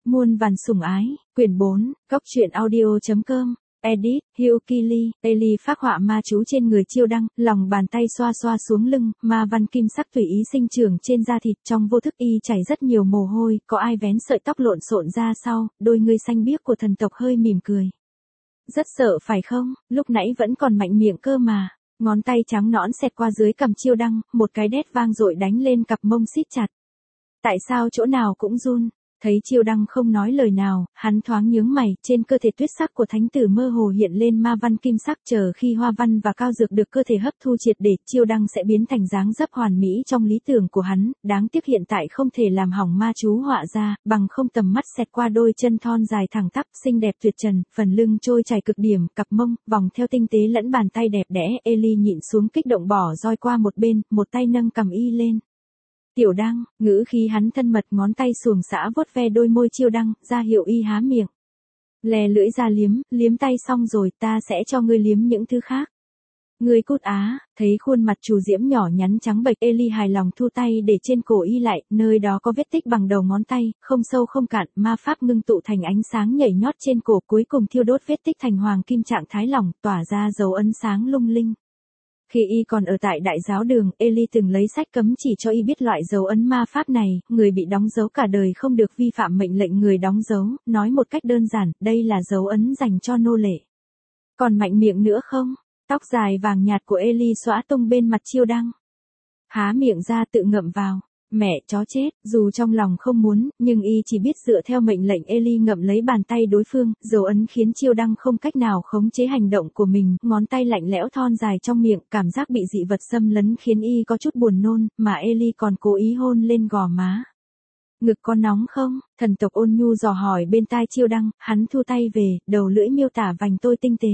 Muôn vàn sủng ái, quyển 4, góc truyện audio.com, edit, Hugh Keely, Ellie phác họa ma chú trên người Chiêu Đăng, lòng bàn tay xoa xoa xuống lưng, ma văn kim sắc tùy ý sinh trưởng trên da thịt, trong vô thức y chảy rất nhiều mồ hôi, có ai vén sợi tóc lộn xộn ra sau, đôi ngươi xanh biếc của thần tộc hơi mỉm cười. Rất sợ phải không, lúc nãy vẫn còn mạnh miệng cơ mà. Ngón tay trắng nõn xẹt qua dưới cằm Chiêu Đăng, một cái đét vang dội đánh lên cặp mông siết chặt. Tại sao chỗ nào cũng run? Thấy Chiêu Đăng không nói lời nào, hắn thoáng nhướng mày, trên cơ thể tuyết sắc của thánh tử mơ hồ hiện lên ma văn kim sắc, chờ khi hoa văn và cao dược được cơ thể hấp thu triệt để, Chiêu Đăng sẽ biến thành dáng dấp hoàn mỹ trong lý tưởng của hắn, đáng tiếc hiện tại không thể làm hỏng ma chú họa ra, bằng không tầm mắt xẹt qua đôi chân thon dài thẳng tắp, xinh đẹp tuyệt trần, phần lưng trôi chảy cực điểm, cặp mông, vòng theo tinh tế lẫn bàn tay đẹp đẽ, Ellie nhịn xuống kích động bỏ roi qua một bên, một tay nâng cằm y lên. Tiểu Đăng, ngữ khí hắn thân mật, ngón tay xuồng xã vuốt ve đôi môi Chiêu Đăng, ra hiệu y há miệng. Lè lưỡi ra liếm tay xong rồi, ta sẽ cho ngươi liếm những thứ khác. Ngươi cút á, thấy khuôn mặt Trù Diễm nhỏ nhắn trắng bệch, Ellie hài lòng thu tay để trên cổ y lại, nơi đó có vết tích bằng đầu ngón tay, không sâu không cạn, ma pháp ngưng tụ thành ánh sáng nhảy nhót trên cổ, cuối cùng thiêu đốt vết tích thành hoàng kim trạng thái lỏng, tỏa ra dấu ấn sáng lung linh. Khi y còn ở tại đại giáo đường, Ellie từng lấy sách cấm chỉ cho y biết loại dấu ấn ma pháp này, người bị đóng dấu cả đời không được vi phạm mệnh lệnh người đóng dấu, nói một cách đơn giản, đây là dấu ấn dành cho nô lệ. Còn mạnh miệng nữa không? Tóc dài vàng nhạt của Ellie xõa tung bên mặt Chiêu Đăng. Há miệng ra tự ngậm vào. Mẹ chó chết, dù trong lòng không muốn, nhưng y chỉ biết dựa theo mệnh lệnh. Ellie ngậm lấy bàn tay đối phương, dấu ấn khiến Chiêu Đăng không cách nào khống chế hành động của mình, ngón tay lạnh lẽo thon dài trong miệng, cảm giác bị dị vật xâm lấn khiến y có chút buồn nôn, mà Ellie còn cố ý hôn lên gò má. Ngực có nóng không? Thần tộc ôn nhu dò hỏi bên tai Chiêu Đăng, hắn thu tay về, đầu lưỡi miêu tả vành tôi tinh tế.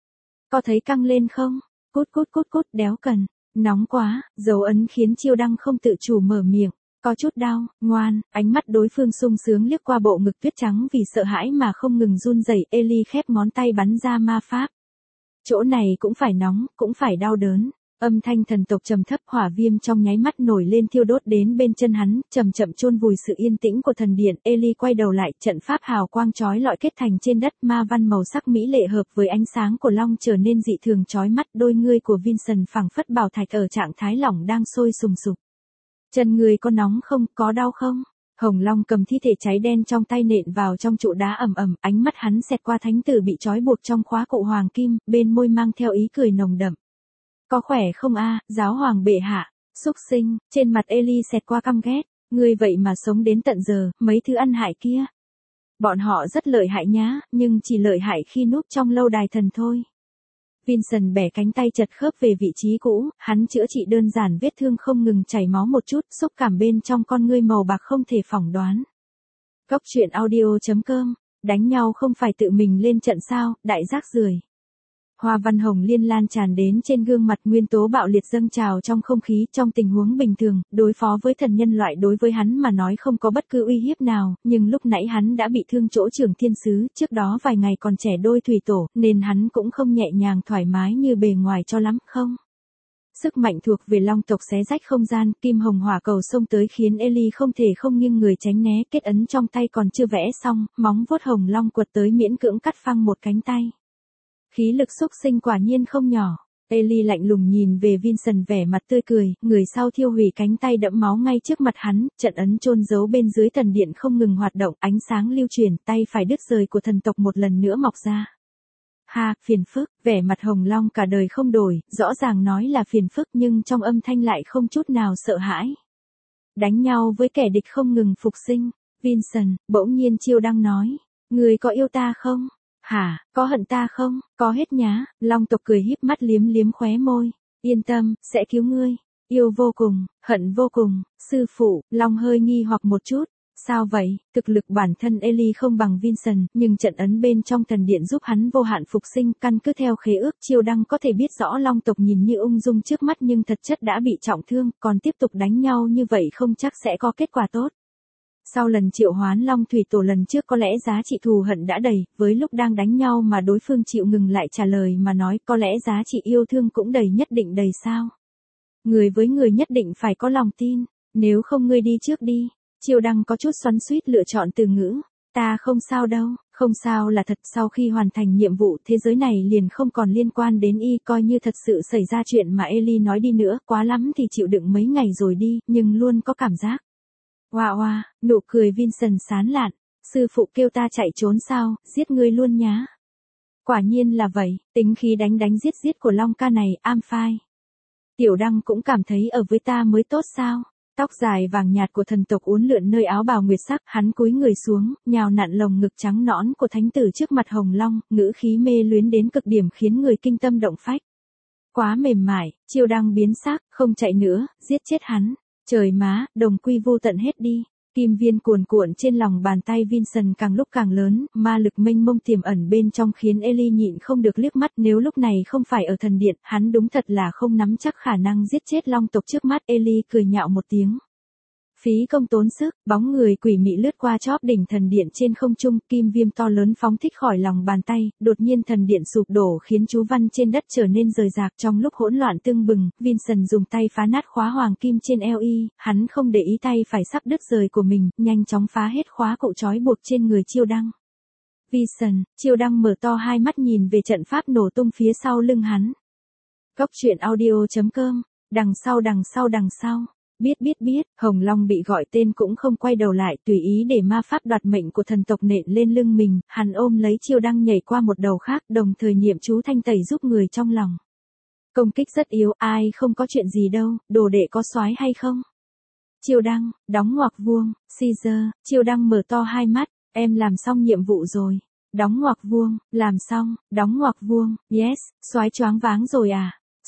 Có thấy căng lên không? Cút, đéo cần. Nóng quá, dấu ấn khiến Chiêu Đăng không tự chủ mở miệng. Có chút đau, ngoan, ánh mắt đối phương sung sướng liếc qua bộ ngực tuyết trắng vì sợ hãi mà không ngừng run rẩy. Ellie khép ngón tay bắn ra ma pháp. Chỗ này cũng phải nóng, cũng phải đau đớn. Âm thanh thần tộc trầm thấp, hỏa viêm trong nháy mắt nổi lên thiêu đốt đến bên chân hắn, chậm chậm chôn vùi sự yên tĩnh của thần điện. Ellie quay đầu lại, trận pháp hào quang chói lọi kết thành trên đất, ma văn màu sắc mỹ lệ hợp với ánh sáng của long trở nên dị thường chói mắt. Đôi ngươi của Vincent phảng phất bảo thạch ở trạng thái lỏng đang sôi sùng sục. Chân ngươi có nóng không, có đau không? Hồng Long cầm thi thể cháy đen trong tay nện vào trong trụ đá ầm ầm, ánh mắt hắn xẹt qua thánh tử bị trói buộc trong khóa cụ hoàng kim, bên môi mang theo ý cười nồng đậm. Có khỏe không a, giáo hoàng bệ hạ? Xúc sinh, trên mặt Ellie xẹt qua căm ghét, ngươi vậy mà sống đến tận giờ, mấy thứ ăn hại kia. Bọn họ rất lợi hại nhá, nhưng chỉ lợi hại khi núp trong lâu đài thần thôi. Vincent bẻ cánh tay chật khớp về vị trí cũ, hắn chữa trị đơn giản vết thương không ngừng chảy máu một chút, xúc cảm bên trong con ngươi màu bạc không thể phỏng đoán. Góc truyện audio.com, đánh nhau không phải tự mình lên trận sao, đại rác rưởi. Hoa văn hồng liên lan tràn đến trên gương mặt, nguyên tố bạo liệt dâng trào trong không khí. Trong tình huống bình thường, đối phó với thần nhân loại đối với hắn mà nói không có bất cứ uy hiếp nào, nhưng lúc nãy hắn đã bị thương chỗ trưởng thiên sứ, trước đó vài ngày còn trẻ đôi thủy tổ, nên hắn cũng không nhẹ nhàng thoải mái như bề ngoài cho lắm, không? Sức mạnh thuộc về long tộc xé rách không gian, kim hồng hỏa cầu xông tới khiến Ellie không thể không nghiêng người tránh né, kết ấn trong tay còn chưa vẽ xong, móng vuốt hồng long quật tới miễn cưỡng cắt phăng một cánh tay. Khí lực xúc sinh quả nhiên không nhỏ. Ellie lạnh lùng nhìn về Vincent vẻ mặt tươi cười, người sau thiêu hủy cánh tay đẫm máu ngay trước mặt hắn, trận ấn chôn giấu bên dưới thần điện không ngừng hoạt động, ánh sáng lưu chuyển, tay phải đứt rời của thần tộc một lần nữa mọc ra. Ha, phiền phức, vẻ mặt Hồng Long cả đời không đổi, rõ ràng nói là phiền phức nhưng trong âm thanh lại không chút nào sợ hãi. Đánh nhau với kẻ địch không ngừng phục sinh. Vincent, bỗng nhiên Chiêu Đăng nói, người có yêu ta không? Hả, có hận ta không? Có hết nhá. Long tộc cười híp mắt liếm khóe môi. Yên tâm, sẽ cứu ngươi. Yêu vô cùng, hận vô cùng. Sư phụ, Long hơi nghi hoặc một chút. Sao vậy? Thực lực bản thân Ellie không bằng Vincent, nhưng trận ấn bên trong thần điện giúp hắn vô hạn phục sinh. Căn cứ theo khế ước, Chiêu Đăng có thể biết rõ Long tộc nhìn như ung dung trước mắt nhưng thật chất đã bị trọng thương, còn tiếp tục đánh nhau như vậy không chắc sẽ có kết quả tốt. Sau lần triệu hoán Long Thủy Tổ lần trước có lẽ giá trị thù hận đã đầy, với lúc đang đánh nhau mà đối phương chịu ngừng lại trả lời mà nói có lẽ giá trị yêu thương cũng đầy, nhất định đầy sao? Người với người nhất định phải có lòng tin, nếu không ngươi đi trước đi. Chiêu Đăng có chút xoắn xuýt lựa chọn từ ngữ. Ta không sao đâu, không sao là thật, sau khi hoàn thành nhiệm vụ thế giới này liền không còn liên quan đến y, coi như thật sự xảy ra chuyện mà Ellie nói đi nữa, quá lắm thì chịu đựng mấy ngày rồi đi, nhưng luôn có cảm giác. Oa oa, nụ cười Vincent sán lạn, sư phụ kêu ta chạy trốn sao, giết ngươi luôn nhá. Quả nhiên là vậy, tính khí đánh đánh giết giết của Long ca này, am phai. Tiểu Đăng cũng cảm thấy ở với ta mới tốt sao. Tóc dài vàng nhạt của thần tộc uốn lượn nơi áo bào nguyệt sắc, hắn cúi người xuống, nhào nặn lồng ngực trắng nõn của thánh tử trước mặt Hồng Long, ngữ khí mê luyến đến cực điểm khiến người kinh tâm động phách. Quá mềm mại, Chiêu Đăng biến sắc, không chạy nữa, giết chết hắn. Trời má, đồng quy vô tận hết đi. Kim viên cuồn cuộn trên lòng bàn tay Vincent càng lúc càng lớn, ma lực mênh mông tiềm ẩn bên trong khiến Ellie nhịn không được liếc mắt, nếu lúc này không phải ở thần điện, hắn đúng thật là không nắm chắc khả năng giết chết long tộc trước mắt. Ellie cười nhạo một tiếng. Phí công tốn sức, bóng người quỷ mị lướt qua chóp đỉnh thần điện trên không trung, kim viêm to lớn phóng thích khỏi lòng bàn tay, đột nhiên thần điện sụp đổ khiến chú văn trên đất trở nên rời rạc. Trong lúc hỗn loạn tưng bừng, Vincent dùng tay phá nát khóa hoàng kim trên eo y, hắn không để ý tay phải sắp đứt rời của mình, nhanh chóng phá hết khóa cụ trói buộc trên người Chiêu Đăng. Vincent, Chiêu Đăng mở to hai mắt nhìn về trận pháp nổ tung phía sau lưng hắn. Góc truyện audio.com, đằng sau. Biết, Hồng Long bị gọi tên cũng không quay đầu lại, tùy ý để ma pháp đoạt mệnh của thần tộc nện lên lưng mình, hắn ôm lấy Chiêu Đăng nhảy qua một đầu khác, đồng thời niệm chú thanh tẩy giúp người trong lòng. Công kích rất yếu, ai không có chuyện gì đâu, đồ đệ có soái hay không? Chiêu Đăng, đóng ngoặc vuông, Caesar, Chiêu Đăng mở to hai mắt, em làm xong nhiệm vụ rồi. Đóng ngoặc vuông, làm xong, đóng ngoặc vuông, yes, soái choáng váng rồi à?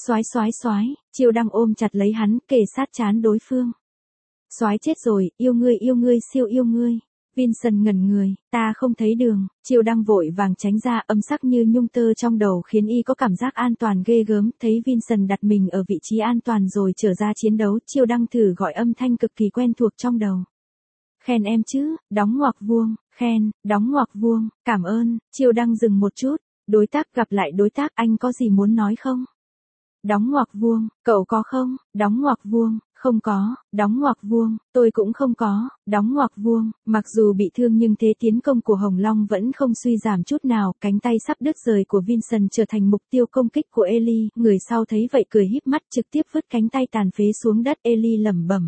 Soái, Chiêu Đăng ôm chặt lấy hắn, kề sát trán đối phương. Soái chết rồi, yêu ngươi, siêu yêu ngươi. Vincent ngẩn người, ta không thấy đường. Chiêu Đăng vội vàng tránh ra, âm sắc như nhung tơ trong đầu khiến y có cảm giác an toàn ghê gớm. Thấy Vincent đặt mình ở vị trí an toàn rồi trở ra chiến đấu, Chiêu Đăng thử gọi âm thanh cực kỳ quen thuộc trong đầu. Khen em chứ, đóng ngoặc vuông, khen, đóng ngoặc vuông, cảm ơn. Chiêu Đăng dừng một chút, đối tác gặp lại đối tác, anh có gì muốn nói không? Đóng ngoặc vuông, cậu có không? Đóng ngoặc vuông, không có. Đóng ngoặc vuông, tôi cũng không có. Đóng ngoặc vuông, mặc dù bị thương nhưng thế tiến công của Hồng Long vẫn không suy giảm chút nào, cánh tay sắp đứt rời của Vincent trở thành mục tiêu công kích của Ellie, người sau thấy vậy cười híp mắt trực tiếp vứt cánh tay tàn phế xuống đất. Ellie lẩm bẩm.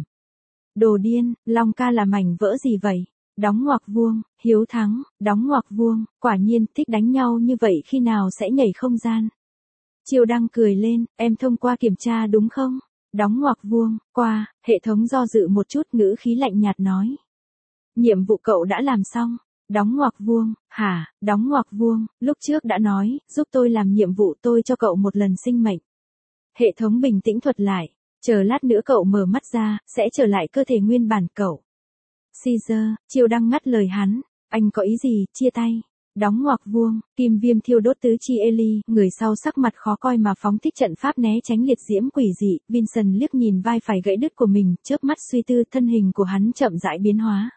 Đồ điên, Long ca là mảnh vỡ gì vậy? Đóng ngoặc vuông, hiếu thắng, đóng ngoặc vuông, quả nhiên thích đánh nhau như vậy khi nào sẽ nhảy không gian. Chiêu Đăng cười lên, em thông qua kiểm tra đúng không? Đóng ngoặc vuông, qua, hệ thống do dự một chút ngữ khí lạnh nhạt nói. Nhiệm vụ cậu đã làm xong. Đóng ngoặc vuông, hả, đóng ngoặc vuông, lúc trước đã nói, giúp tôi làm nhiệm vụ tôi cho cậu một lần sinh mệnh. Hệ thống bình tĩnh thuật lại, chờ lát nữa cậu mở mắt ra, sẽ trở lại cơ thể nguyên bản cậu. Caesar, Chiêu Đăng ngắt lời hắn, anh có ý gì, chia tay. Đóng ngoặc vuông, kim viêm thiêu đốt tứ chi Ellie, người sau sắc mặt khó coi mà phóng thích trận pháp né tránh liệt diễm quỷ dị. Vincent liếc nhìn vai phải gãy đứt của mình, chớp mắt suy tư, thân hình của hắn chậm rãi biến hóa.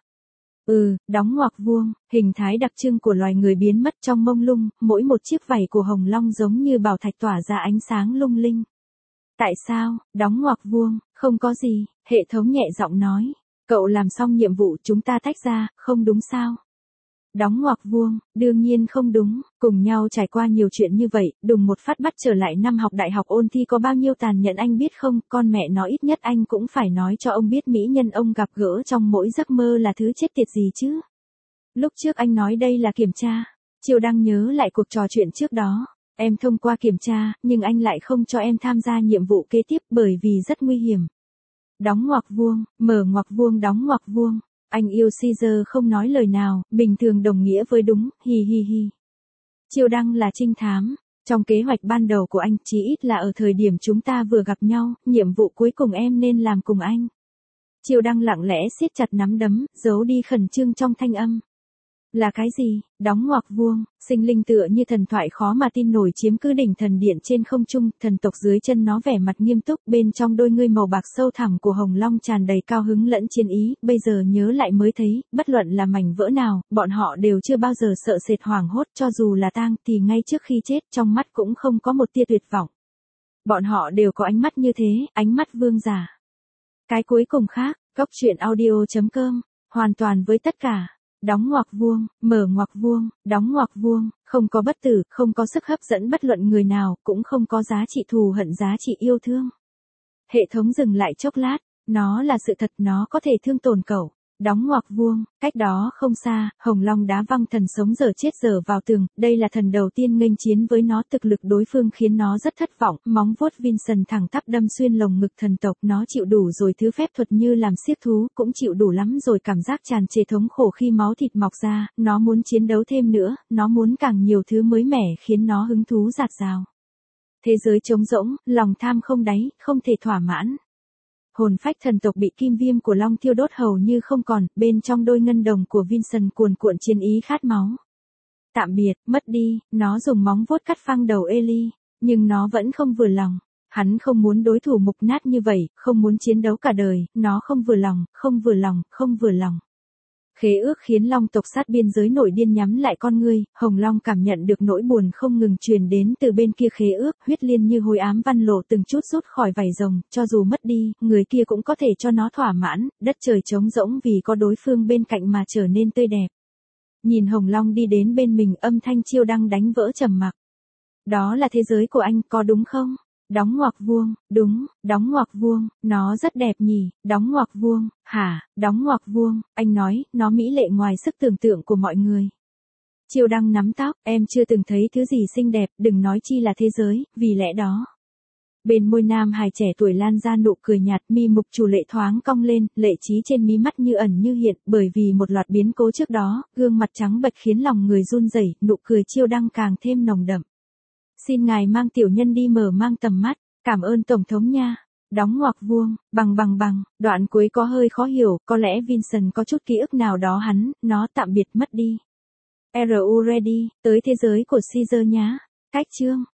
Đóng ngoặc vuông, hình thái đặc trưng của loài người biến mất trong mông lung, mỗi một chiếc vảy của Hồng Long giống như bảo thạch tỏa ra ánh sáng lung linh. Tại sao? Đóng ngoặc vuông, không có gì, hệ thống nhẹ giọng nói. Cậu làm xong nhiệm vụ chúng ta tách ra, không đúng sao? Đóng ngoặc vuông, đương nhiên không đúng, cùng nhau trải qua nhiều chuyện như vậy, đùng một phát bắt trở lại năm học đại học ôn thi có bao nhiêu tàn nhẫn anh biết không, con mẹ nó ít nhất anh cũng phải nói cho ông biết mỹ nhân ông gặp gỡ trong mỗi giấc mơ là thứ chết tiệt gì chứ. Lúc trước anh nói đây là kiểm tra, Chiêu Đăng nhớ lại cuộc trò chuyện trước đó, em thông qua kiểm tra, nhưng anh lại không cho em tham gia nhiệm vụ kế tiếp bởi vì rất nguy hiểm. Đóng ngoặc vuông, mở ngoặc vuông đóng ngoặc vuông. Anh yêu Caesar không nói lời nào, bình thường đồng nghĩa với đúng, hi hi hi. Chiêu Đăng là trinh thám, trong kế hoạch ban đầu của anh, chí ít là ở thời điểm chúng ta vừa gặp nhau, nhiệm vụ cuối cùng em nên làm cùng anh. Chiêu Đăng lặng lẽ siết chặt nắm đấm, giấu đi khẩn trương trong thanh âm. Là cái gì? Đóng ngoặc vuông, sinh linh tựa như thần thoại khó mà tin nổi chiếm cứ đỉnh thần điện trên không trung, thần tộc dưới chân nó vẻ mặt nghiêm túc, bên trong đôi ngươi màu bạc sâu thẳm của Hồng Long tràn đầy cao hứng lẫn chiến ý, bây giờ nhớ lại mới thấy, bất luận là mảnh vỡ nào, bọn họ đều chưa bao giờ sợ sệt hoảng hốt, cho dù là tang thì ngay trước khi chết, trong mắt cũng không có một tia tuyệt vọng. Bọn họ đều có ánh mắt như thế, ánh mắt vương giả. Cái cuối cùng khác, góc truyện audio.com, hoàn toàn với tất cả. đóng ngoặc vuông, mở ngoặc vuông, đóng ngoặc vuông, không có bất tử, không có sức hấp dẫn bất luận người nào, cũng không có giá trị thù hận giá trị yêu thương. Hệ thống dừng lại chốc lát, nó là sự thật, nó có thể thương tổn cậu. Đóng ngoặc vuông, cách đó không xa, Hồng Long đá văng thần sống dở chết dở vào tường, đây là thần đầu tiên nghênh chiến với nó, thực lực đối phương khiến nó rất thất vọng, móng vuốt Vincent thẳng tắp đâm xuyên lồng ngực thần tộc, nó chịu đủ rồi thứ phép thuật như làm xiếc thú, cũng chịu đủ lắm rồi cảm giác tràn trề thống khổ khi máu thịt mọc ra, nó muốn chiến đấu thêm nữa, nó muốn càng nhiều thứ mới mẻ khiến nó hứng thú dạt dào. Thế giới trống rỗng, lòng tham không đáy, không thể thỏa mãn. Hồn phách thần tộc bị kim viêm của Long thiêu đốt hầu như không còn, bên trong đôi ngân đồng của Vincent cuồn cuộn chiến ý khát máu. Tạm biệt, mất đi, nó dùng móng vuốt cắt phăng đầu Ellie, nhưng nó vẫn không vừa lòng. Hắn không muốn đối thủ mục nát như vậy, không muốn chiến đấu cả đời, nó không vừa lòng, không vừa lòng, không vừa lòng. Khế ước khiến Long tộc sát biên giới nổi điên nhắm lại con ngươi, Hồng Long cảm nhận được nỗi buồn không ngừng truyền đến từ bên kia khế ước, huyết liên như hối ám văn lộ từng chút rút khỏi vảy rồng, cho dù mất đi, người kia cũng có thể cho nó thỏa mãn, đất trời trống rỗng vì có đối phương bên cạnh mà trở nên tươi đẹp. Nhìn Hồng Long đi đến bên mình, âm thanh Chiêu Đăng đánh vỡ trầm mặc. Đó là thế giới của anh, có đúng không? Đóng ngoặc vuông, đúng, đóng ngoặc vuông, nó rất đẹp nhỉ, đóng ngoặc vuông, hả, đóng ngoặc vuông, anh nói, nó mỹ lệ ngoài sức tưởng tượng của mọi người. Chiêu Đăng nắm tóc, em chưa từng thấy thứ gì xinh đẹp, đừng nói chi là thế giới, vì lẽ đó. Bên môi nam hài trẻ tuổi lan ra nụ cười nhạt, mi mục chủ lệ thoáng cong lên, lệ trí trên mí mắt như ẩn như hiện, bởi vì một loạt biến cố trước đó, gương mặt trắng bệch khiến lòng người run rẩy, nụ cười Chiêu Đăng càng thêm nồng đậm. Xin ngài mang tiểu nhân đi mở mang tầm mắt, cảm ơn tổng thống nha. Đóng ngoặc vuông, bằng, đoạn cuối có hơi khó hiểu, có lẽ Vincent có chút ký ức nào đó nó tạm biệt mất đi. RU ready, tới thế giới của Caesar nhá. Cách chương.